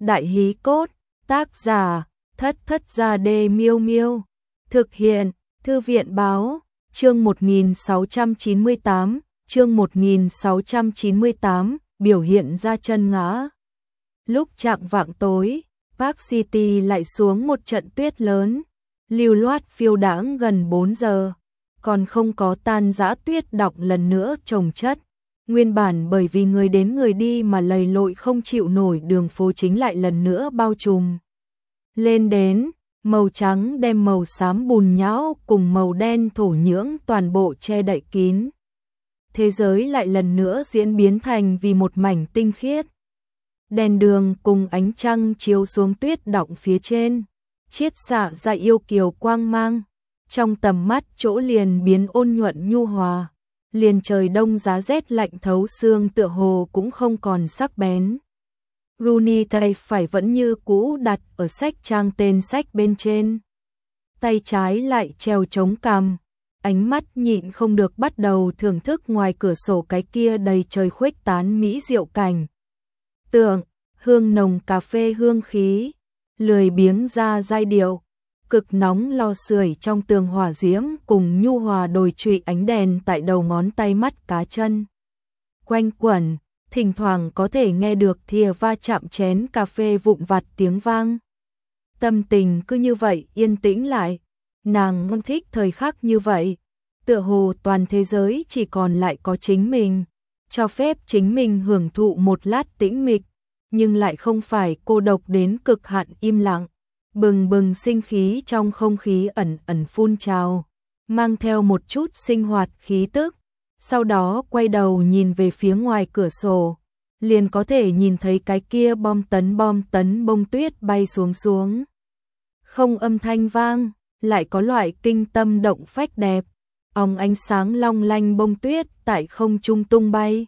Đại hí cốt, tác giả, Thất Thất Gia Đê Miêu Miêu. Thực hiện, Thư viện báo, chương 1698, biểu hiện ra chân ngã. Lúc chạng vạng tối, Park City lại xuống một trận tuyết lớn, lưu loát phiêu đãng gần 4 giờ, còn không có tan rã tuyết đọng lần nữa chồng chất. Nguyên bản bởi vì người đến người đi mà lầy lội không chịu nổi, đường phố chính lại lần nữa bao trùm lên đến, màu trắng đem màu xám bùn nhão cùng màu đen thổ nhưỡng toàn bộ che đậy kín. Thế giới lại lần nữa diễn biến thành vì một mảnh tinh khiết. Đèn đường cùng ánh trăng chiếu xuống tuyết đọng phía trên, chiết xạ ra yêu kiều quang mang, trong tầm mắt chỗ liền biến ôn nhuận nhu hòa. Liền trời đông giá rét lạnh thấu xương tựa hồ cũng không còn sắc bén. Rooney tay phải vẫn như cũ đặt ở sách trang tên sách bên trên. Tay trái lại treo chống cằm, ánh mắt nhịn không được bắt đầu thưởng thức ngoài cửa sổ cái kia đầy trời khuếch tán mỹ diệu cảnh tượng, hương nồng cà phê hương khí, lười biếng ra giai điệu. Cực nóng lò sưởi trong tường hỏa diễm cùng nhu hòa đồi trụy ánh đèn tại đầu ngón tay mắt cá chân quanh quẩn, thỉnh thoảng có thể nghe được thìa va chạm chén cà phê vụn vặt tiếng vang. Tâm tình cứ như vậy yên tĩnh lại, nàng ngâm thích thời khắc như vậy, tựa hồ toàn thế giới chỉ còn lại có chính mình, cho phép chính mình hưởng thụ một lát tĩnh mịch, nhưng lại không phải cô độc đến cực hạn im lặng. Bừng bừng sinh khí trong không khí ẩn ẩn phun trào, mang theo một chút sinh hoạt khí tức, sau đó quay đầu nhìn về phía ngoài cửa sổ, liền có thể nhìn thấy cái kia bom tấn bông tuyết bay xuống. Không âm thanh vang, lại có loại kinh tâm động phách đẹp, óng ánh sáng long lanh bông tuyết tại không trung tung bay.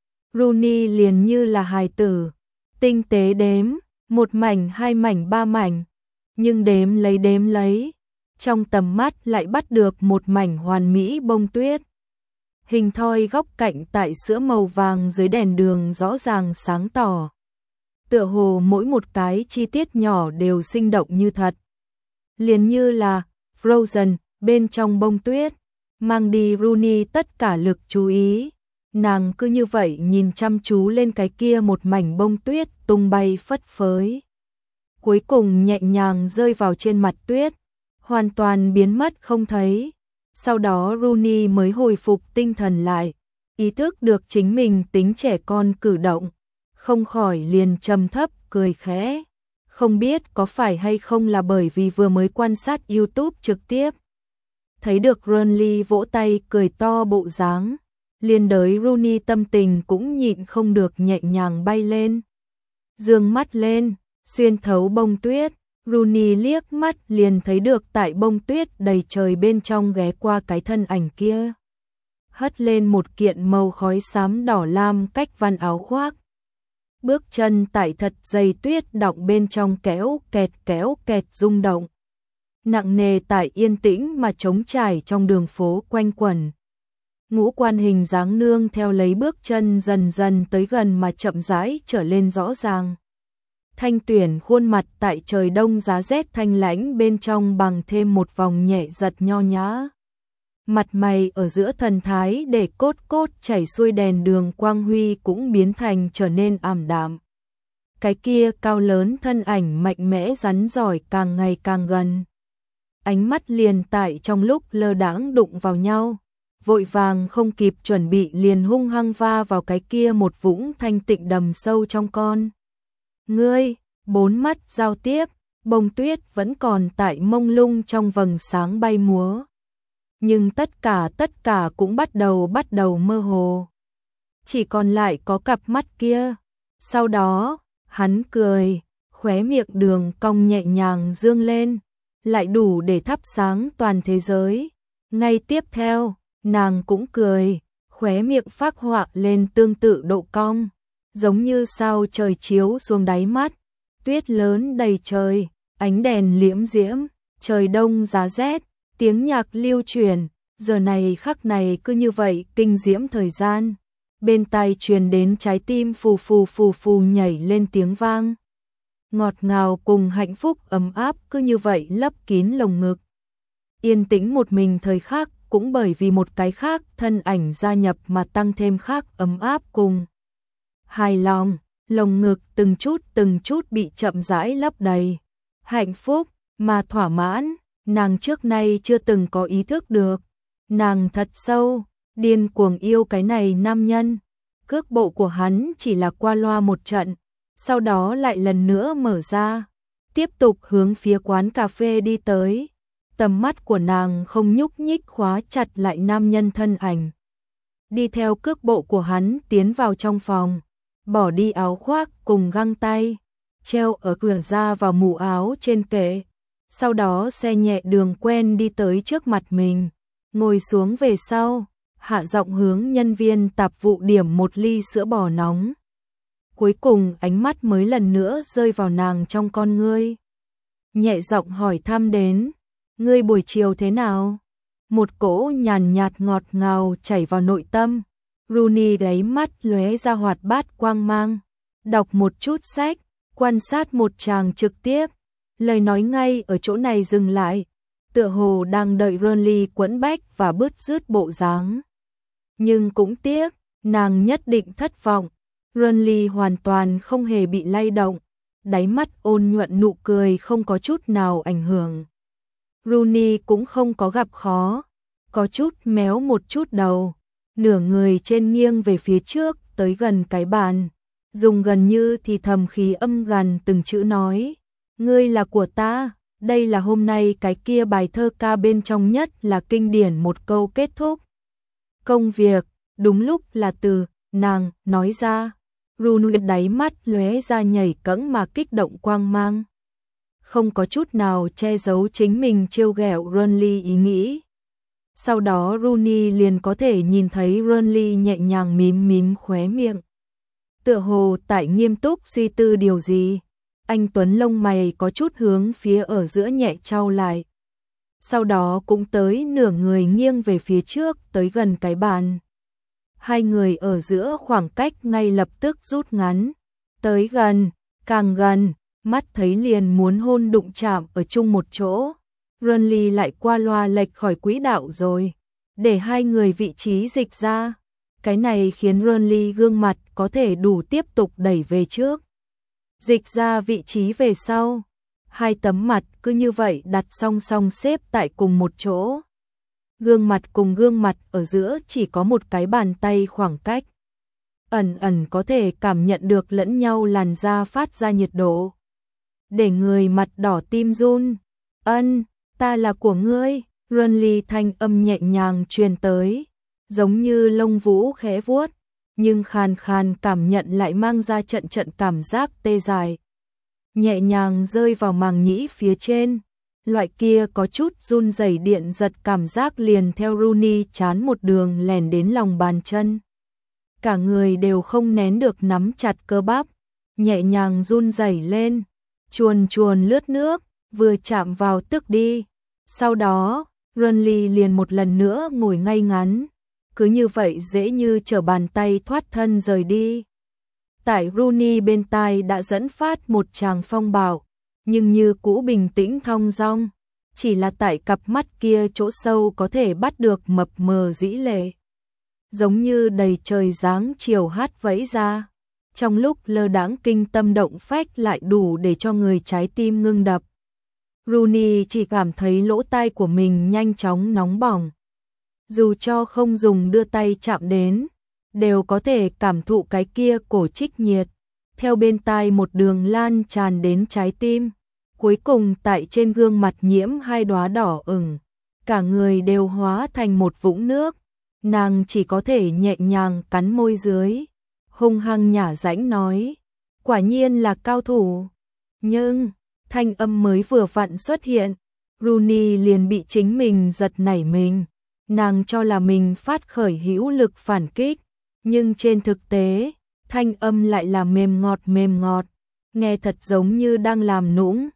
Rooney liền như là hài tử, tinh tế đếm, 1 mảnh 2 mảnh 3 mảnh. Nhưng đếm lấy, trong tầm mắt lại bắt được một mảnh hoàn mỹ bông tuyết. Hình thoi góc cạnh tại sữa màu vàng dưới đèn đường rõ ràng sáng tỏ. Tựa hồ mỗi một cái chi tiết nhỏ đều sinh động như thật. Liền như là Frozen bên trong bông tuyết, mang đi Rooney tất cả lực chú ý. Nàng cứ như vậy nhìn chăm chú lên cái kia một mảnh bông tuyết tung bay phất phới. Cuối cùng nhẹ nhàng rơi vào trên mặt tuyết, hoàn toàn biến mất không thấy. Sau đó Rooney mới hồi phục tinh thần lại, ý thức được chính mình tính trẻ con cử động, không khỏi liền trầm thấp cười khẽ. Không biết có phải hay không là bởi vì vừa mới quan sát YouTube trực tiếp, thấy được Ronly vỗ tay cười to bộ dáng, liền đới Rooney tâm tình cũng nhịn không được nhẹ nhàng bay lên. Dương mắt lên, xuyên thấu bông tuyết, Rooney liếc mắt liền thấy được tại bông tuyết đầy trời bên trong ghé qua cái thân ảnh kia. Hất lên một kiện màu khói xám đỏ lam cách văn áo khoác. Bước chân tại thật dày tuyết đọng bên trong kéo kẹt rung động. Nặng nề tại yên tĩnh mà trống trải trong đường phố quanh quẩn. Ngũ quan hình dáng nương theo lấy bước chân dần dần tới gần mà chậm rãi trở lên rõ ràng. Thanh tuyển khuôn mặt tại trời đông giá rét thanh lãnh bên trong bằng thêm một vòng nhẹ giật nho nhã. Mặt mày ở giữa thần thái để cốt chảy xuôi đèn đường quang huy cũng biến thành trở nên ảm đạm. Cái kia cao lớn thân ảnh mạnh mẽ rắn giỏi càng ngày càng gần. Ánh mắt liền tại trong lúc lơ đãng đụng vào nhau, vội vàng không kịp chuẩn bị liền hung hăng va vào cái kia một vũng thanh tịnh đầm sâu trong con ngươi. 4 mắt giao tiếp, bông tuyết vẫn còn tại mông lung trong vầng sáng bay múa. Nhưng tất cả cũng bắt đầu mơ hồ. Chỉ còn lại có cặp mắt kia. Sau đó, hắn cười, khóe miệng đường cong nhẹ nhàng dương lên, lại đủ để thắp sáng toàn thế giới. Ngay tiếp theo, nàng cũng cười, khóe miệng phác họa lên tương tự độ cong, giống như sao trời chiếu xuống đáy mắt. Tuyết lớn đầy trời, ánh đèn liễm diễm, trời đông giá rét, tiếng nhạc lưu truyền, giờ này khắc này cứ như vậy kinh diễm thời gian. Bên tai truyền đến trái tim phù phù nhảy lên tiếng vang. ngọt ngào cùng hạnh phúc ấm áp cứ như vậy lấp kín lồng ngực. Yên tĩnh một mình thời khắc cũng bởi vì một cái khác thân ảnh gia nhập mà tăng thêm khác ấm áp cùng hài lòng, lồng ngực từng chút bị chậm rãi lấp đầy. Hạnh phúc mà thỏa mãn, nàng trước nay chưa từng có ý thức được. Nàng thật sâu, điên cuồng yêu cái này nam nhân. Cước bộ của hắn chỉ là qua loa một trận, sau đó lại lần nữa mở ra, tiếp tục hướng phía quán cà phê đi tới. Tầm mắt của nàng không nhúc nhích khóa chặt lại nam nhân thân ảnh. Đi theo cước bộ của hắn tiến vào trong phòng, bỏ đi áo khoác cùng găng tay, treo ở cửa ra vào mũ áo trên kệ. Sau đó xe nhẹ đường quen đi tới trước mặt mình, ngồi xuống về sau, hạ giọng hướng nhân viên tạp vụ điểm một ly sữa bò nóng. Cuối cùng ánh mắt mới lần nữa rơi vào nàng trong con ngươi. Nhẹ giọng hỏi thăm đến, ngươi buổi chiều thế nào? Một cỗ nhàn nhạt ngọt ngào chảy vào nội tâm. Rooney đáy mắt lóe ra hoạt bát quang mang, đọc một chút sách, quan sát một chàng trực tiếp, lời nói ngay ở chỗ này dừng lại, tựa hồ đang đợi Ronly quẫn bách và bứt rứt bộ dáng. Nhưng cũng tiếc, nàng nhất định thất vọng. Ronly hoàn toàn không hề bị lay động, đáy mắt ôn nhuận nụ cười không có chút nào ảnh hưởng. Rooney cũng không có gặp khó, có chút méo một chút đầu, nửa người trên nghiêng về phía trước tới gần cái bàn, dùng gần như thì thầm khí âm gần từng chữ nói, ngươi là của ta, đây là hôm nay cái kia bài thơ ca bên trong nhất là kinh điển một câu kết thúc. Công việc, đúng lúc là từ, nàng, nói ra, Rooney đáy mắt lóe ra nhảy cẫng mà kích động quang mang. Không có chút nào che giấu chính mình trêu ghẹo Ronly ý nghĩ. Sau đó Rooney liền có thể nhìn thấy Ronly nhẹ nhàng mím mím khóe miệng. Tựa hồ tại nghiêm túc suy tư điều gì. Anh tuấn lông mày có chút hướng phía ở giữa nhẹ chau lại. Sau đó cũng tới nửa người nghiêng về phía trước tới gần cái bàn. Hai người ở giữa khoảng cách ngay lập tức rút ngắn. Tới gần, càng gần, mắt thấy liền muốn hôn đụng chạm ở chung một chỗ. Ronly lại qua loa lệch khỏi quỹ đạo rồi, để hai người vị trí dịch ra. Cái này khiến Ronly gương mặt có thể đủ tiếp tục đẩy về trước. Dịch ra vị trí về sau. Hai tấm mặt cứ như vậy đặt song song xếp tại cùng một chỗ. Gương mặt cùng gương mặt ở giữa chỉ có một cái bàn tay khoảng cách. Ẩn ẩn có thể cảm nhận được lẫn nhau làn da phát ra nhiệt độ. Để người mặt đỏ tim run. Ân, ta là của ngươi. Ronly thanh âm nhẹ nhàng truyền tới, giống như lông vũ khẽ vuốt, nhưng khàn khàn cảm nhận lại mang ra trận trận cảm giác tê dại. Nhẹ nhàng rơi vào màng nhĩ phía trên, loại kia có chút run rẩy điện giật cảm giác liền theo Rooney chán một đường lèn đến lòng bàn chân. Cả người đều không nén được nắm chặt cơ bắp, nhẹ nhàng run rẩy lên, chuồn chuồn lướt nước, vừa chạm vào tức đi. Sau đó, Ronly liền một lần nữa ngồi ngay ngắn, cứ như vậy dễ như trở bàn tay thoát thân rời đi. Tại Rooney bên tai đã dẫn phát một tràng phong bạo, nhưng như cũ bình tĩnh thong dong, chỉ là tại cặp mắt kia chỗ sâu có thể bắt được mập mờ dĩ lệ. Giống như đầy trời dáng chiều hát vẫy ra, trong lúc lơ đãng kinh tâm động phách lại đủ để cho người trái tim ngưng đập. Rooney chỉ cảm thấy lỗ tai của mình nhanh chóng nóng bỏng. Dù cho không dùng đưa tay chạm đến, đều có thể cảm thụ cái kia cổ trích nhiệt, theo bên tai một đường lan tràn đến trái tim, cuối cùng tại trên gương mặt nhiễm hai đóa đỏ ửng, cả người đều hóa thành một vũng nước, nàng chỉ có thể nhẹ nhàng cắn môi dưới, hung hăng nhả rãnh nói, quả nhiên là cao thủ. Nhưng, thanh âm mới vừa vặn xuất hiện, Rooney liền bị chính mình giật nảy mình, nàng cho là mình phát khởi hữu lực phản kích. Nhưng trên thực tế, thanh âm lại là mềm ngọt, nghe thật giống như đang làm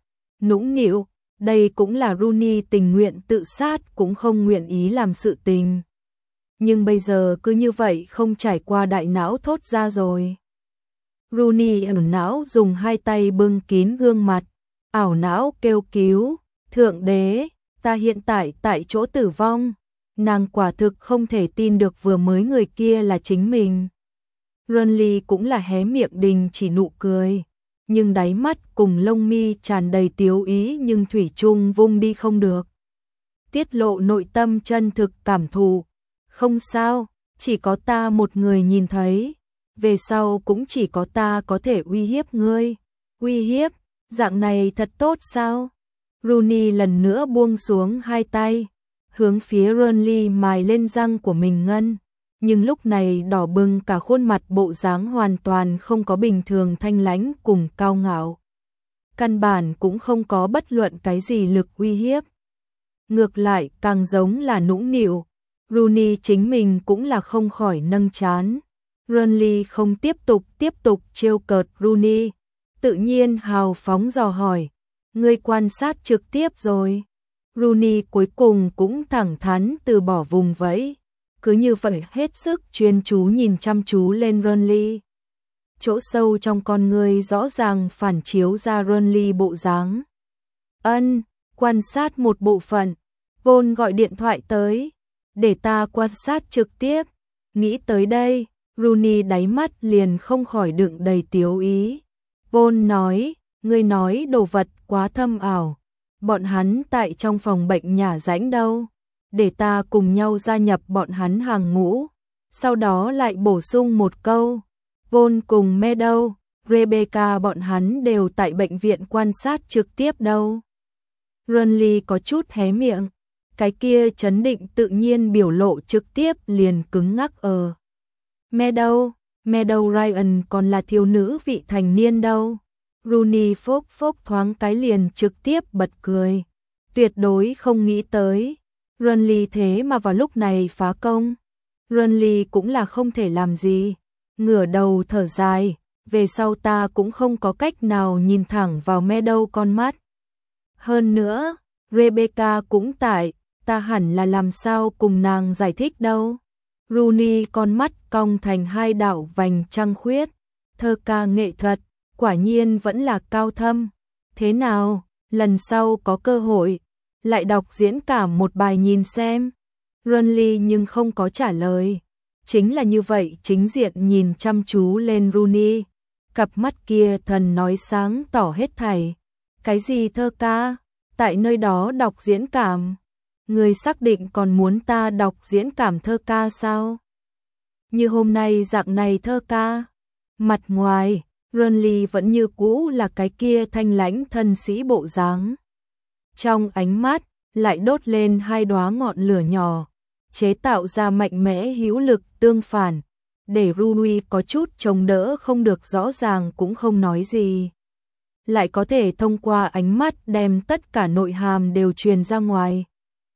nũng nịu, đây cũng là Rooney tình nguyện tự sát cũng không nguyện ý làm sự tình. Nhưng bây giờ cứ như vậy không trải qua đại não thốt ra rồi. Rooney ảo não dùng hai tay bưng kín gương mặt, ảo não kêu cứu, thượng đế, ta hiện tại chỗ tử vong. Nàng quả thực không thể tin được vừa mới người kia là chính mình. Renly cũng là hé miệng đình chỉ nụ cười, nhưng đáy mắt cùng lông mi tràn đầy tiếu ý nhưng thủy chung vung đi không được. Tiết lộ nội tâm chân thực cảm thụ, không sao, chỉ có ta một người nhìn thấy, về sau cũng chỉ có ta có thể uy hiếp ngươi. Uy hiếp, dạng này thật tốt sao? Rooney lần nữa buông xuống hai tay, hướng phía Renly mài lên răng của mình ngân, nhưng lúc này đỏ bừng cả khuôn mặt, bộ dáng hoàn toàn không có bình thường thanh lãnh cùng cao ngạo. Căn bản cũng không có bất luận cái gì lực uy hiếp. Ngược lại càng giống là nũng nịu. Rooney chính mình cũng là không khỏi nâng trán. Renly không tiếp tục trêu cợt Rooney, tự nhiên hào phóng dò hỏi, ngươi quan sát trực tiếp rồi? Rooney cuối cùng cũng thẳng thắn từ bỏ vùng vẫy, cứ như vậy hết sức chuyên chú nhìn chăm chú lên Renly. Chỗ sâu trong con ngươi rõ ràng phản chiếu ra Renly bộ dáng. Quan sát một bộ phận. Vốn gọi điện thoại tới, để ta quan sát trực tiếp. Nghĩ tới đây, Rooney đáy mắt liền không khỏi đựng đầy tiếu ý. Vốn nói, ngươi nói đồ vật quá thâm ảo. Bọn hắn tại trong phòng bệnh nhà rãnh đâu, để ta cùng nhau gia nhập bọn hắn hàng ngũ. Sau đó lại bổ sung một câu, Vốn cùng Meadow, Rebecca bọn hắn đều tại bệnh viện quan sát trực tiếp đâu. Renly có chút hé miệng, cái kia chấn định tự nhiên biểu lộ trực tiếp liền cứng ngắc ở. Meadow Ryan còn là thiếu nữ vị thành niên đâu. Rooney phốc thoáng cái liền trực tiếp bật cười. Tuyệt đối không nghĩ tới. Renly thế mà vào lúc này phá công. Renly cũng là không thể làm gì. Ngửa đầu thở dài. Về sau ta cũng không có cách nào nhìn thẳng vào Meadow con mắt. Hơn nữa, Rebecca cũng tại, ta hẳn là làm sao cùng nàng giải thích đâu. Rooney con mắt cong thành hai đạo vành trăng khuyết. Thơ ca nghệ thuật, quả nhiên vẫn là cao thâm. Thế nào, lần sau có cơ hội, lại đọc diễn cảm một bài nhìn xem. Renly nhưng không có trả lời. Chính là như vậy chính diện nhìn chăm chú lên Rooney. Cặp mắt kia thần nói sáng tỏ hết thảy. Cái gì thơ ca? Tại nơi đó đọc diễn cảm. Người xác định còn muốn ta đọc diễn cảm thơ ca sao? Như hôm nay dạng này thơ ca. Mặt ngoài, Renly vẫn như cũ là cái kia thanh lãnh thân sĩ bộ dáng. Trong ánh mắt, lại đốt lên hai đóa ngọn lửa nhỏ, chế tạo ra mạnh mẽ hữu lực tương phản, để Rooney có chút chống đỡ không được, rõ ràng cũng không nói gì. Lại có thể thông qua ánh mắt đem tất cả nội hàm đều truyền ra ngoài.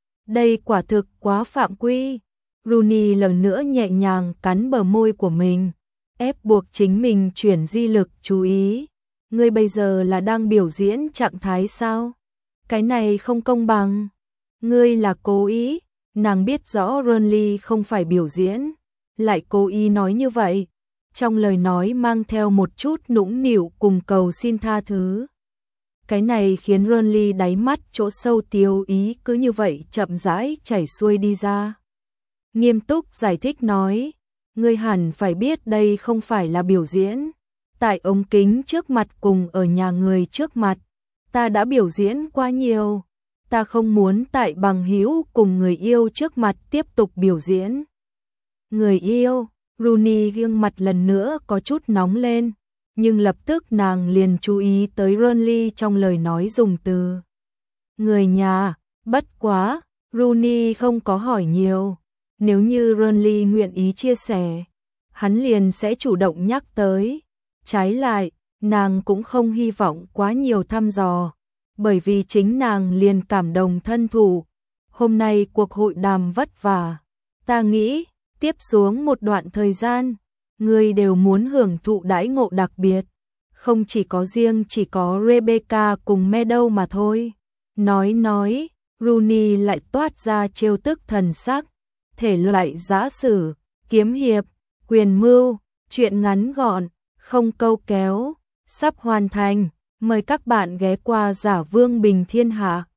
Đây quả thực quá phạm quy. Rooney lần nữa nhẹ nhàng cắn bờ môi của mình, ép buộc chính mình chuyển di lực chú ý. Ngươi bây giờ là đang biểu diễn trạng thái sao? Cái này không công bằng. Ngươi là cố ý. Nàng biết rõ Renly không phải biểu diễn, lại cố ý nói như vậy. Trong lời nói mang theo một chút nũng nịu cùng cầu xin tha thứ. Cái này khiến Renly đáy mắt chỗ sâu tiêu ý cứ như vậy chậm rãi chảy xuôi đi ra. Nghiêm túc giải thích nói, ngươi hẳn phải biết đây không phải là biểu diễn. Tại ống kính trước mặt cùng ở nhà người trước mặt, ta đã biểu diễn quá nhiều. Ta không muốn tại bằng hữu cùng người yêu trước mặt tiếp tục biểu diễn. Người yêu, Rooney gương mặt lần nữa có chút nóng lên, nhưng lập tức nàng liền chú ý tới Renly trong lời nói dùng từ người nhà. Bất quá, Rooney không có hỏi nhiều. Nếu như Renly nguyện ý chia sẻ, hắn liền sẽ chủ động nhắc tới. Trái lại, nàng cũng không hy vọng quá nhiều thăm dò, bởi vì chính nàng liền cảm động thân thủ. Hôm nay cuộc hội đàm vất vả, ta nghĩ tiếp xuống một đoạn thời gian, ngươi đều muốn hưởng thụ đãi ngộ đặc biệt, không chỉ có Rebecca cùng Meadow mà thôi. Nói, Rooney lại toát ra trêu tức thần sắc. Thể loại giã sử, kiếm hiệp, quyền mưu, truyện ngắn gọn, không câu kéo, sắp hoàn thành. Mời các bạn ghé qua Giả Vương Bình Thiên Hạ.